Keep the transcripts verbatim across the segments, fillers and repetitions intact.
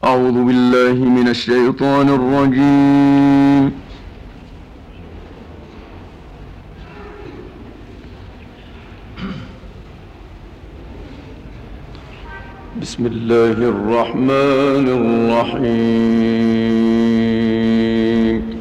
أعوذ بالله من الشيطان الرجيم. بسم الله الرحمن الرحيم.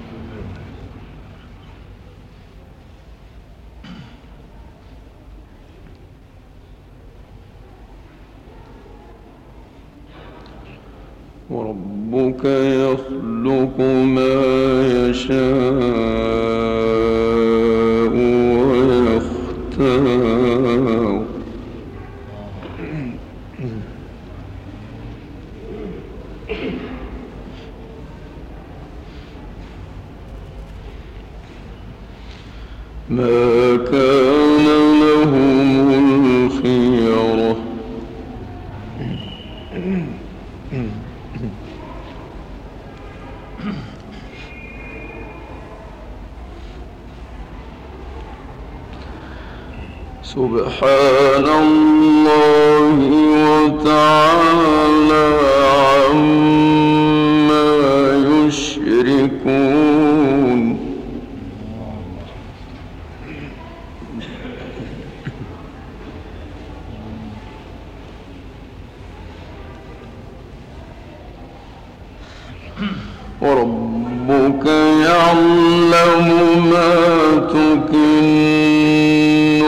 وربك يخلق ما يشاء ويختار ما كان لهم الخيرة سبحان الله وتعالى عما يشركون. وربك يعلم ما تكن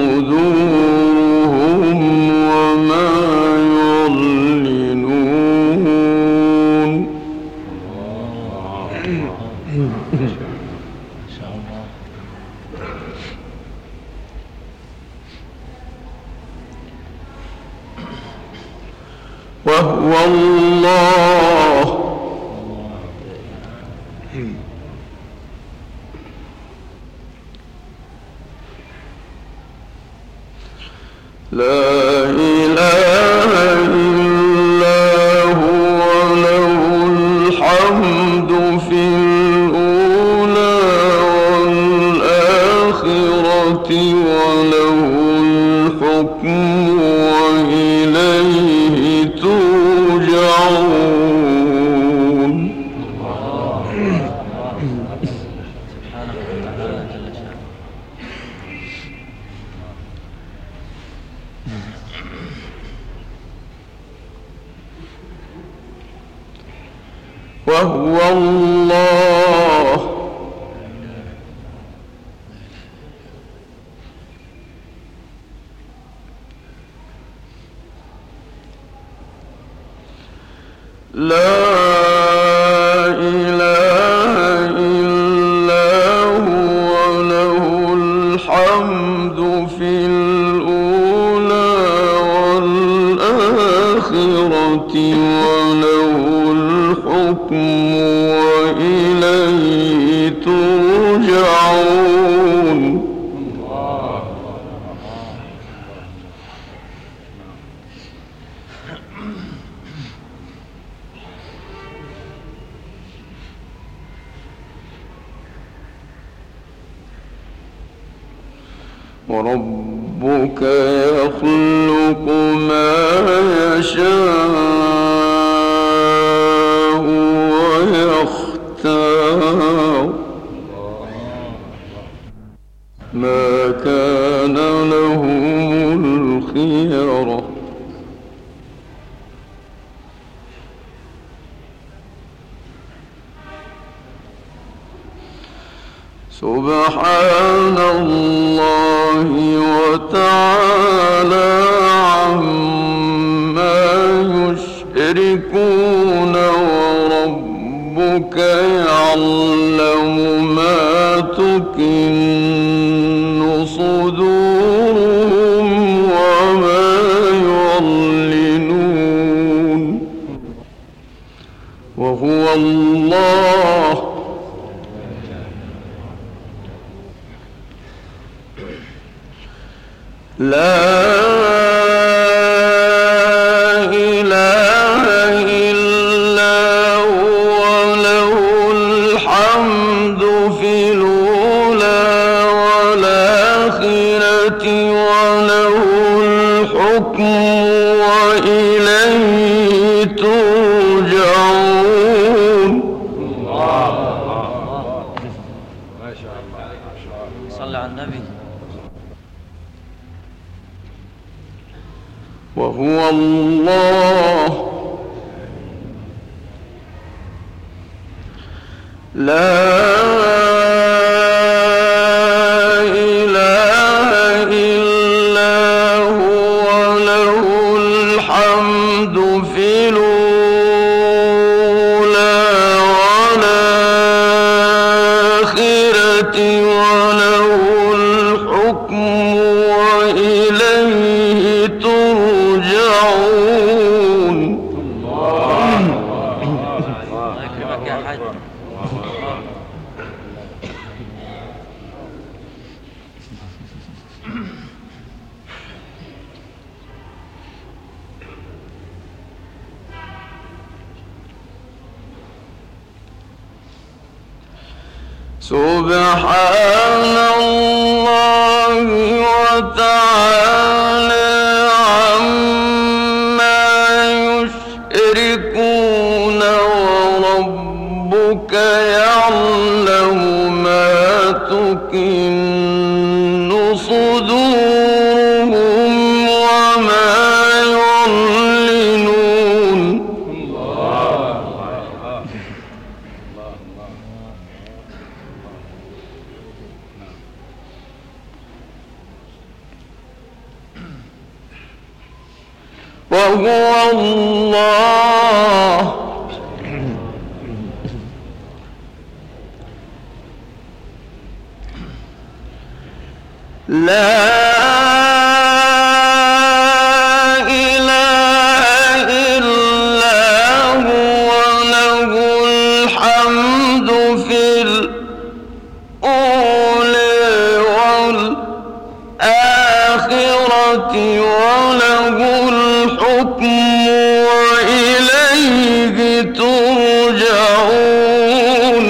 صدورهم وما يعلنون. وهو الله لا إله إلا هو له الحمد في الأولى والآخرة وله الحكم وإليه ترجعون. وهو الله لا إله إلا هو له الحمد في الأولى والآخرة وله الحكم وإليه ترجعون. وربك يخلق ما يشاء ويختار ما كان لهم الخيرة سبحان الله وتعالى عما يشركون. وربك يعلم ما تكن صدورهم وما يعلنون. وهو الله لا إله إلا هو له الحمد في الأولى والآخرة وله الحكم وإليه ترجعون. وهو الله لا إله إلا هو له الحمد في الأولى والآخرة وله الحكم وإليه ترجعون. الله يكرمك يا حاج. سبحان الله وتعالى عما يشركون وربك يعلم ما تكن صدورهم وما يعلنون. وهو الله لا إله إلا هو له الحمد في الأولى والآخرة وله الحكم وإليه ترجعون.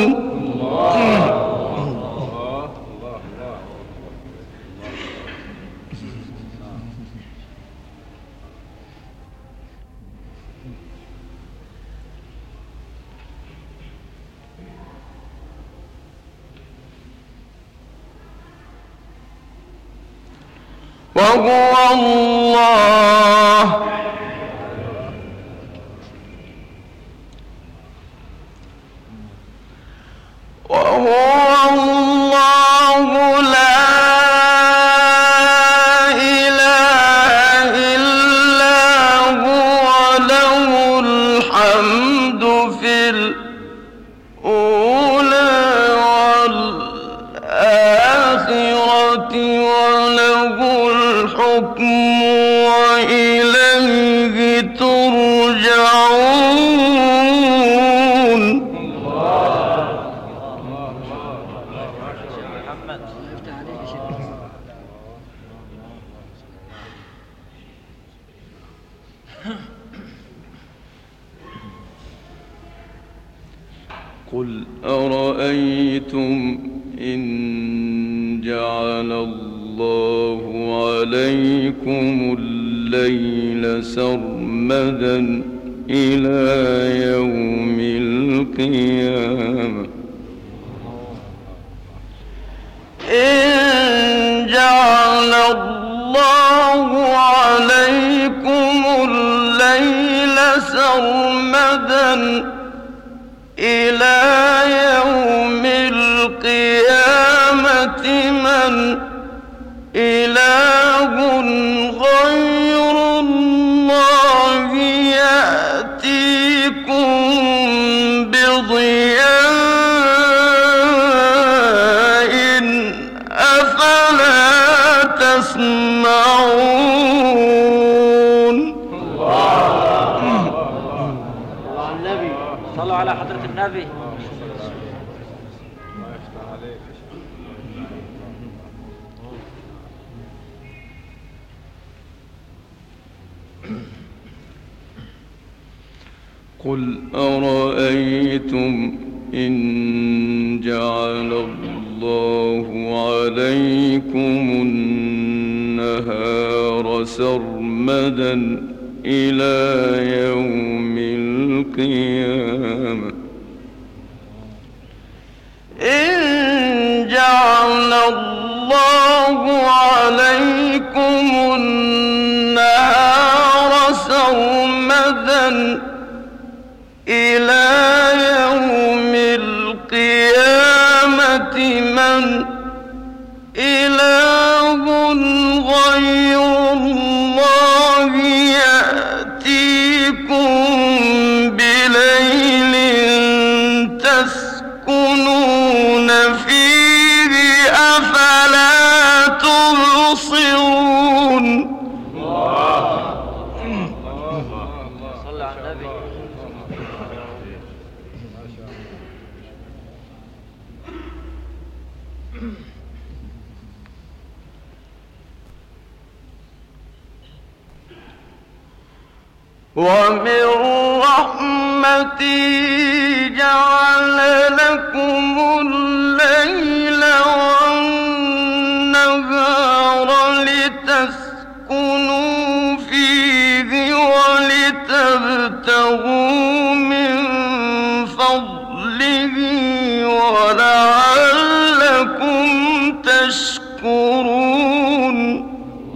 وهو الله وهو الله لا إله إلا هو له الحمد في الأولى والآخرة وله الحكم وإليه ترجعون. قل أرأيتم إن جعل الله عليكم الليل سرمدا إلى يوم القيامة إن جعل الله عليكم الليل سرمدا إلى يوم القيامة من إله غير الله يأتيكم بضياء أفلا تسمعون. الله النبي صلوا على حضرة النبي. قل أرأيتم إن جعل الله عليكم النهار سرمدا إلى يوم القيامة إن جعل الله عليكم النهار بليل تسكنون فيه أفلا تبصرون صلى على النبي. ومن رحمته جعل لكم الليل والنهار لتسكنوا فيه ولتبتغوا من فضله ولعلكم تشكرون.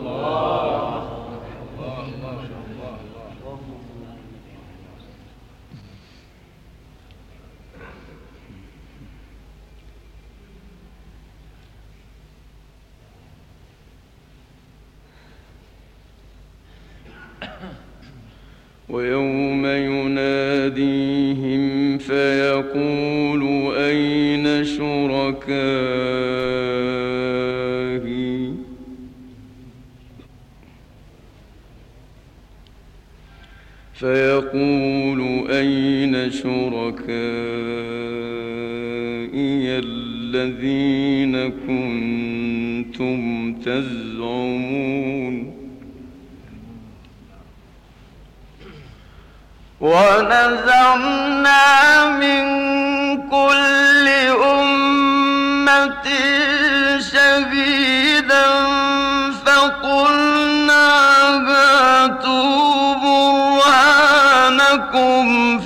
ويوم يناديهم فيقول أين شركائي فيقول أين شركائي الذين كنتم تزعمون. ونزعنا من كل أمة شهيدا فقلنا هاتوا برهانكم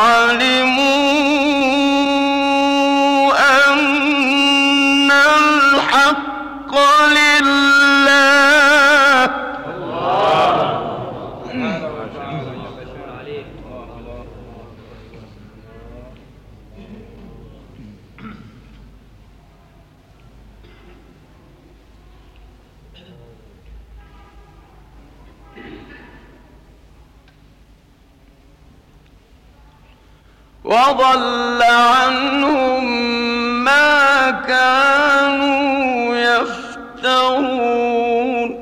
فعلموا أن الحق لله. وضل عنهم ما كانوا يفترون.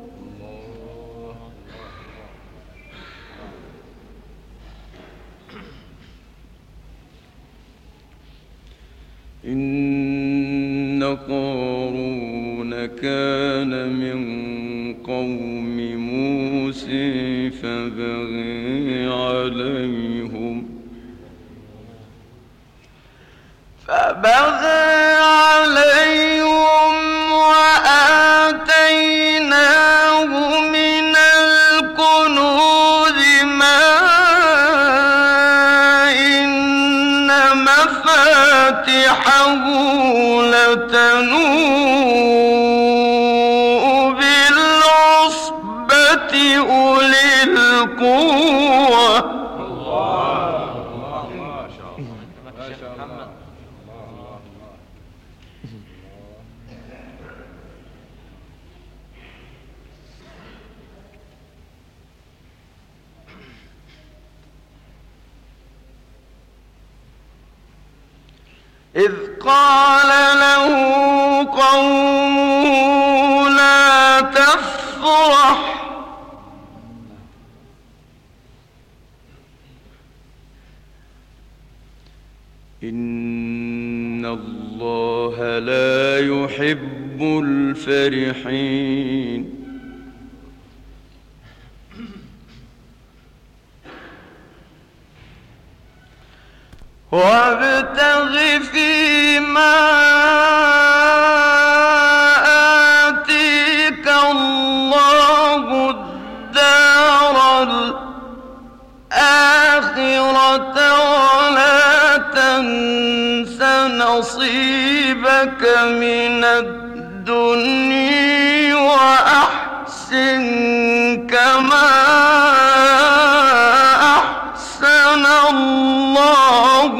إن قارون كان من قوم موسى فبغي عليهم فبغى عليهم وآتيناه من الكنوز ما إن مفاتحه لتنوء بالعصبة أولي القوة. إذ قال له قومه لا تفرح إن الله لا يحب الفرحين. وابتغ فيما آتيك الله الدار الآخرة ولا تنس نصيبك من الدنيا وأحسن كما أحسن الله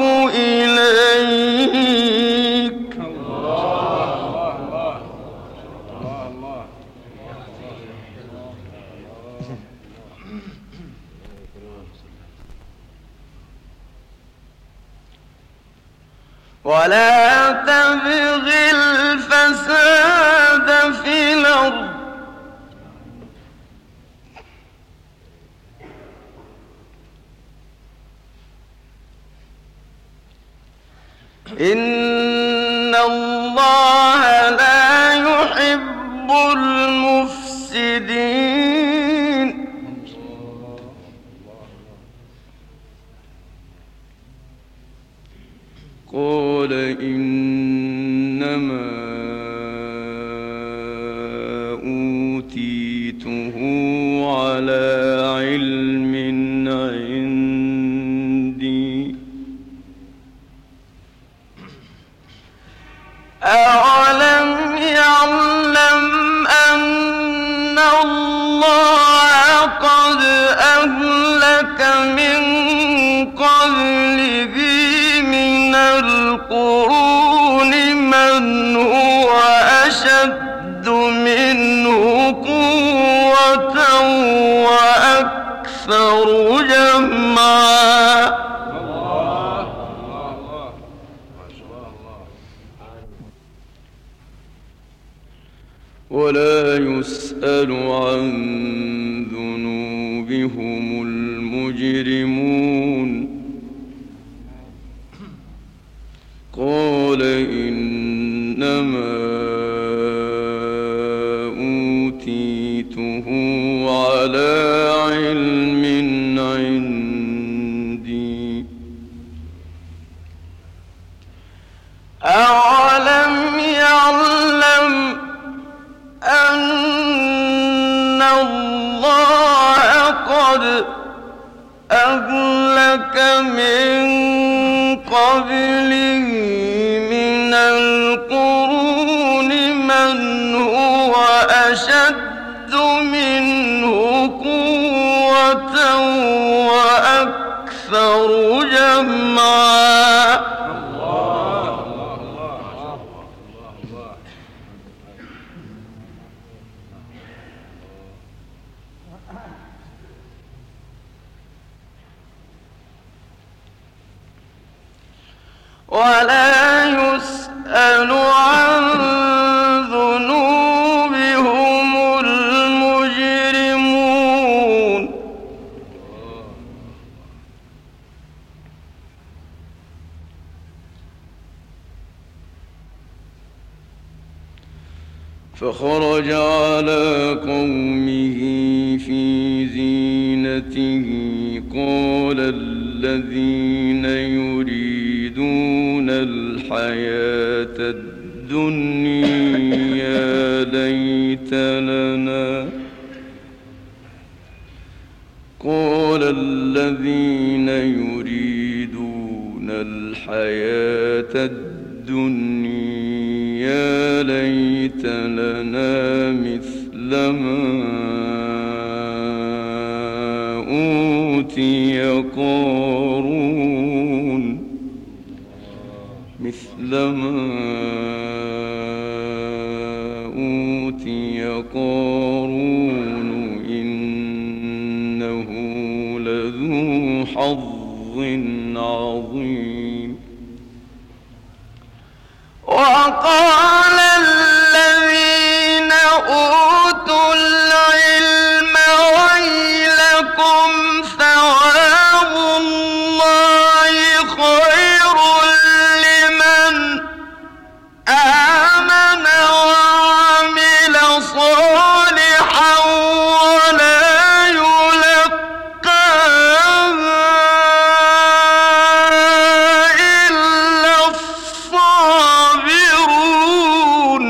إليك. ولا تبغ الفساد في الأرض إن الله لا يحب المفسدين قال إنما أوتيته على علم عندي أولم يعلم أن الله قد أهلك من قبله من القرون من هو أشد منه قوة وأكثر جمعا ولا يسأل عن ذنوبهم المجرمون قال إنما أوتيته على علم عندي أولم يعلم أن الله قد أهلك من قبله من القرون من هو أشد منه قوة وأكثر جمعا ولا يسأل عن ذنوبهم المجرمون فخرج على قومه في زينته قال الذين يريدون الحياة الدنيا يا ليت لنا قال الذين يريدون الحياة الدنيا يا ليت لنا مثل ما أوتي قارون مثل ما أوتي قارون إنه لذو حظ عظيم وقال الذين أوتوا العلم ويلكم ثواب الله خير لمن آمن وعمل صالحا ولا يلقاها إلا الصابرون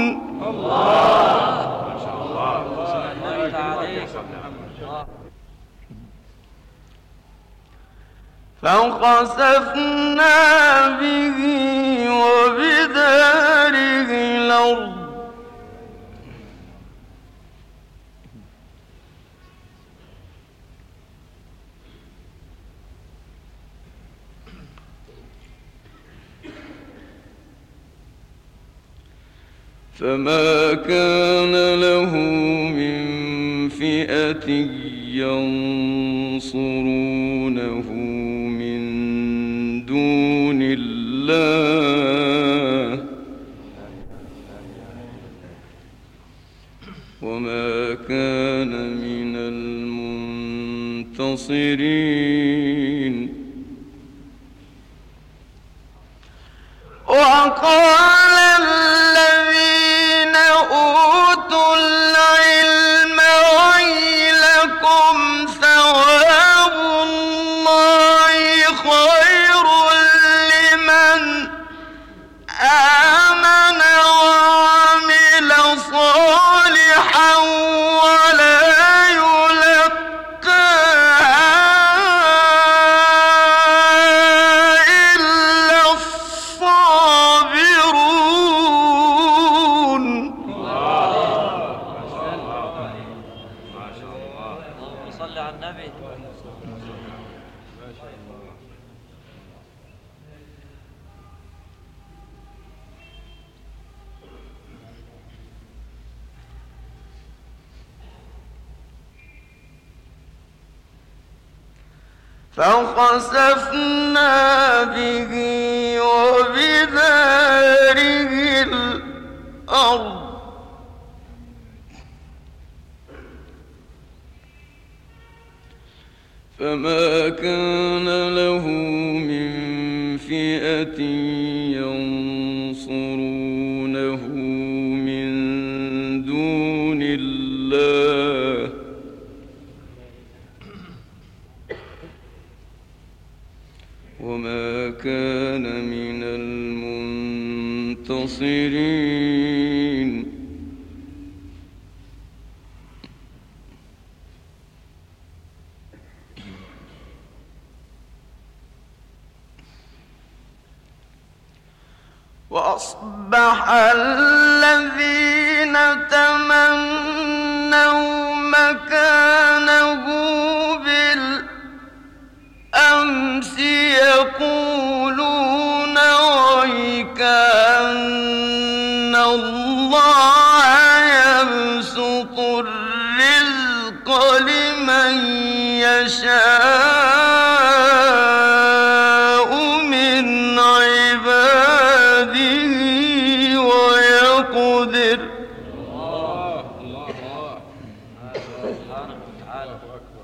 فخسفنا به وبداره الأرض فما كان له من فئة ينصرونه من دون الله المنتصرين. وقال الذين أوتوا العلم ويلكم ثواب الله خير لمن آمن وعمل صالحا ولا فخسفنا به وبداره الأرض فما كان له من فئة ينصرونه من دون الله وما كان من المنتصرين. وأصبح الذين تمنوا مكانه بالأمس يقولون ويكأن الله يبسط الرزق لمن يشاء من عباده ويقدر. الله الله سبحانه وتعالى.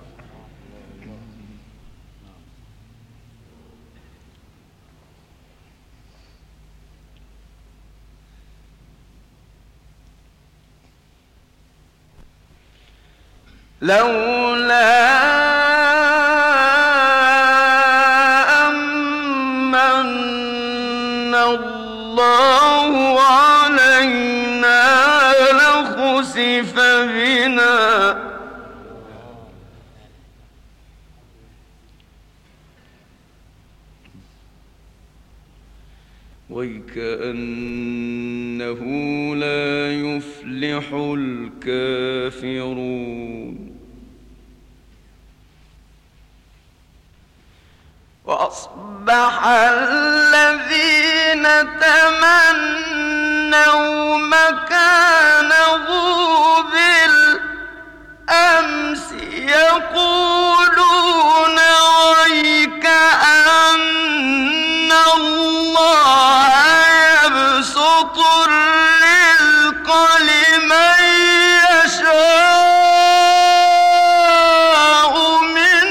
لولا أمن الله علينا لخسف بنا ويكأنه لا يفلح الكافرون. وأصبح الذين تمنوا مكانه بالأمس يقولون ويكأن الله يبسط الرزق لمن يشاء من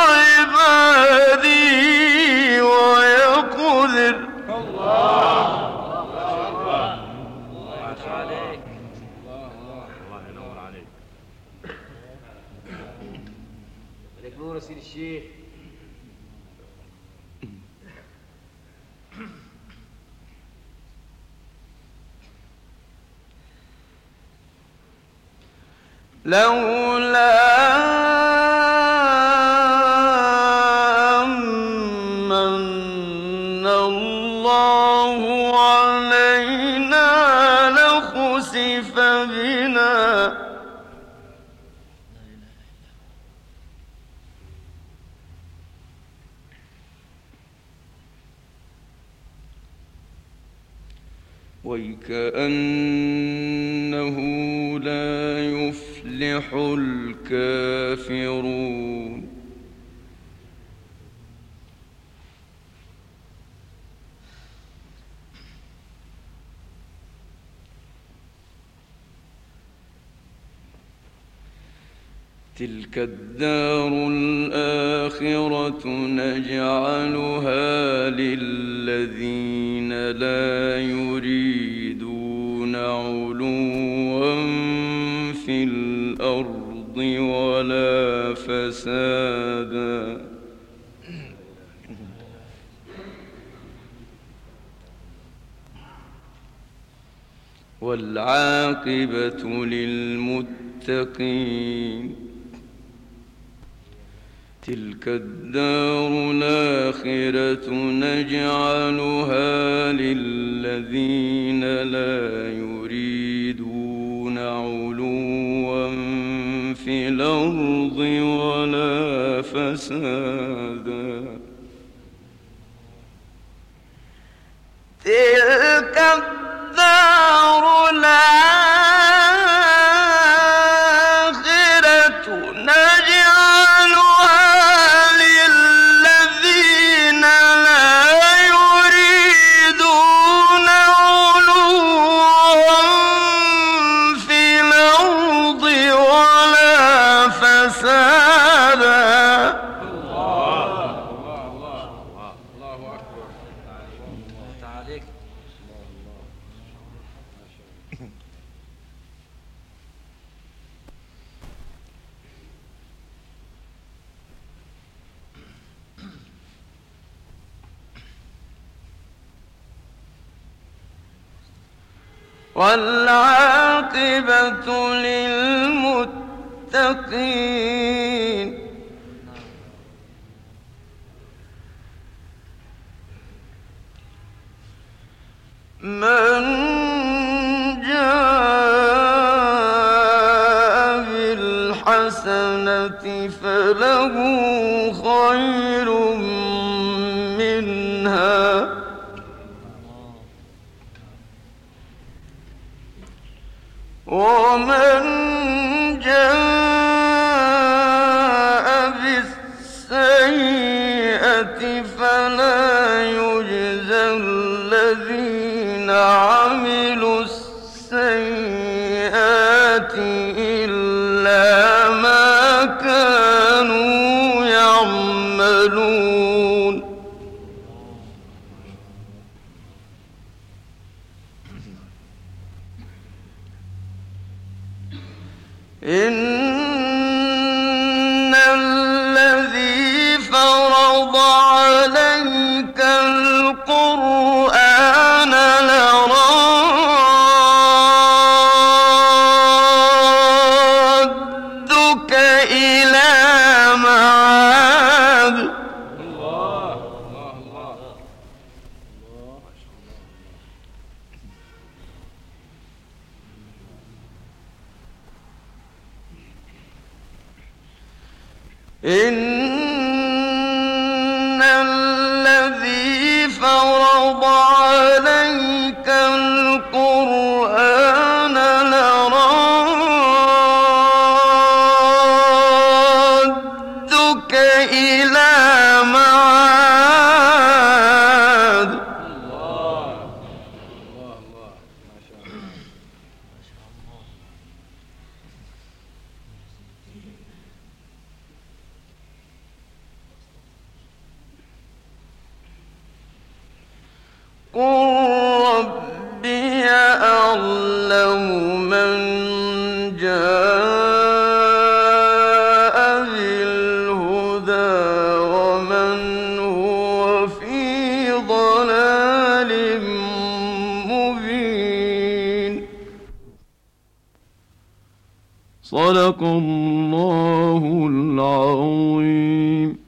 عباده ويقدر. الله الله عليك. الله ينور عليك. عليك نور سيد الشيخ. لولا أمن الله علينا لخسف بنا ويكأنه لا يفلح الكافرون. تلك الدار الآخرة نجعلها للذين لا يريدون علوا في الأرض ولا فسادا والعاقبة للمتقين تلك الدار الآخرة نجعلها للذين لا يريدون علوا في الأرض ولا فسادا تلك الدار الآخرة نجعلها للذين لا يريدون علوا في الأرض ولا فسادا. والعاقبة للمتقين من جاء بالحسنة فله خير منها ومن جاء بالسيئة فلا يجزى الذين عملوا السيئات إلا ما كانوا يعملون. إن الذي فرض عليك القرآن لرادك إلى معاد إن الذي فرض عليك القرآن لرادك إلى معاد قل ربي أعلم من جاء بالهدى ومن هو في ضلال مبين. صدق الله العظيم.